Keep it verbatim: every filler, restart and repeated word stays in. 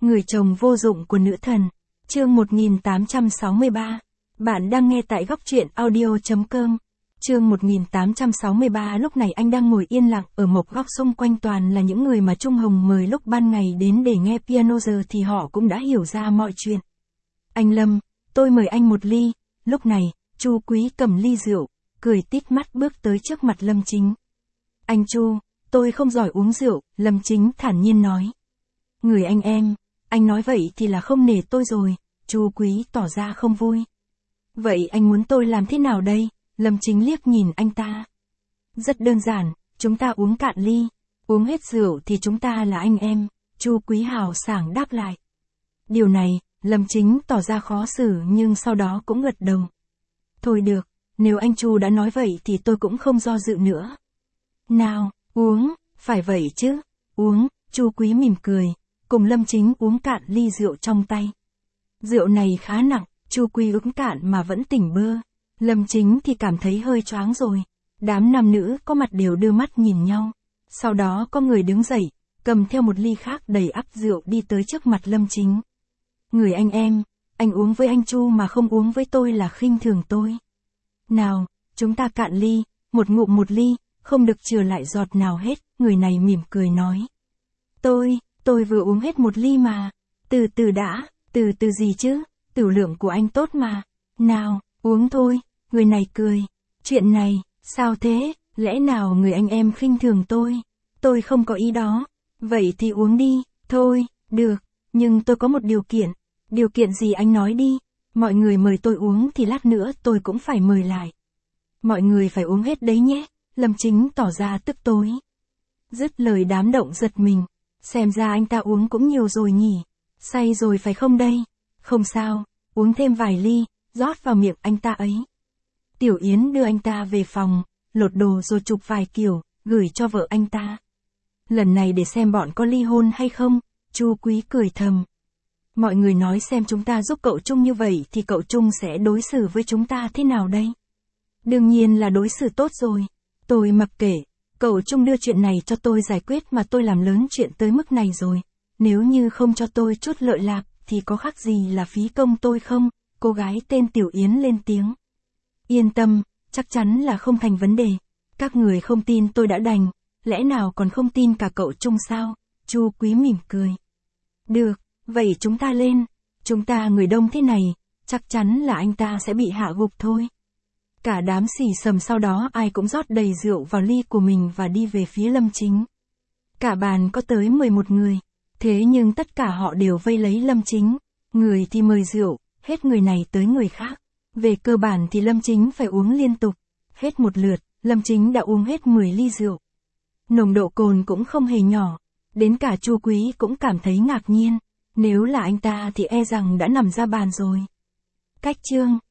Người chồng vô dụng của nữ thần. Chương một nghìn tám trăm sáu mươi ba. Bạn đang nghe tại góc truyện audio chấm com. Chương một nghìn tám trăm sáu mươi ba. Lúc này anh đang ngồi yên lặng ở một góc, xung quanh toàn là những người mà Trung Hồng mời lúc ban ngày đến để nghe piano, giờ thì họ cũng đã hiểu ra mọi chuyện. Anh Lâm, tôi mời anh một ly. Lúc này, Chu Quý cầm ly rượu, cười tít mắt bước tới trước mặt Lâm Chính. Anh Chu, tôi không giỏi uống rượu, Lâm Chính thản nhiên nói. Người anh em, anh nói vậy thì là không nể tôi rồi. Chu Quý tỏ ra không vui. Vậy anh muốn tôi làm thế nào đây? Lâm Chính liếc nhìn anh ta. Rất đơn giản, chúng ta uống cạn ly. Uống hết rượu thì chúng ta là anh em. Chu Quý hào sảng đáp lại. Điều này, Lâm Chính tỏ ra khó xử nhưng sau đó cũng gật đầu. Thôi được, nếu anh Chu đã nói vậy thì tôi cũng không do dự nữa. Nào, uống, phải vậy chứ. Uống, Chu Quý mỉm cười, cùng Lâm Chính uống cạn ly rượu trong tay. Rượu này khá nặng, Chu Quý uống cạn mà vẫn tỉnh bơ. Lâm Chính thì cảm thấy hơi choáng rồi. Đám nam nữ có mặt đều đưa mắt nhìn nhau. Sau đó có người đứng dậy, cầm theo một ly khác đầy ắp rượu đi tới trước mặt Lâm Chính. Người anh em, anh uống với anh Chu mà không uống với tôi là khinh thường tôi. Nào, chúng ta cạn ly, một ngụm một ly, không được chừa lại giọt nào hết, người này mỉm cười nói. Tôi, tôi vừa uống hết một ly mà. Từ từ đã, từ từ gì chứ, tửu lượng của anh tốt mà. Nào, uống thôi, người này cười. Chuyện này, sao thế, lẽ nào người anh em khinh thường tôi? Tôi không có ý đó. Vậy thì uống đi, thôi, được, nhưng tôi có một điều kiện. Điều kiện gì anh nói đi, mọi người mời tôi uống thì lát nữa tôi cũng phải mời lại. Mọi người phải uống hết đấy nhé, Lâm Chính tỏ ra tức tối. Dứt lời đám động giật mình, xem ra anh ta uống cũng nhiều rồi nhỉ, say rồi phải không đây? Không sao, uống thêm vài ly, rót vào miệng anh ta ấy. Tiểu Yến đưa anh ta về phòng, lột đồ rồi chụp vài kiểu, gửi cho vợ anh ta. Lần này để xem bọn có ly hôn hay không, Chu Quý cười thầm. Mọi người nói xem chúng ta giúp cậu Trung như vậy thì cậu Trung sẽ đối xử với chúng ta thế nào đây? Đương nhiên là đối xử tốt rồi. Tôi mặc kệ, cậu Trung đưa chuyện này cho tôi giải quyết mà tôi làm lớn chuyện tới mức này rồi. Nếu như không cho tôi chút lợi lạc thì có khác gì là phí công tôi không? Cô gái tên Tiểu Yến lên tiếng. Yên tâm, chắc chắn là không thành vấn đề. Các người không tin tôi đã đành, lẽ nào còn không tin cả cậu Trung sao? Chu Quý mỉm cười. Được, vậy chúng ta lên. Chúng ta người đông thế này, chắc chắn là anh ta sẽ bị hạ gục thôi. Cả đám xì xầm sau đó ai cũng rót đầy rượu vào ly của mình và đi về phía Lâm Chính. Cả bàn có tới mười một người, thế nhưng tất cả họ đều vây lấy Lâm Chính. Người thì mời rượu, hết người này tới người khác. Về cơ bản thì Lâm Chính phải uống liên tục. Hết một lượt, Lâm Chính đã uống hết mười ly rượu. Nồng độ cồn cũng không hề nhỏ, đến cả Chu Quý cũng cảm thấy ngạc nhiên. Nếu là anh ta thì e rằng đã nằm ra bàn rồi. Cách chương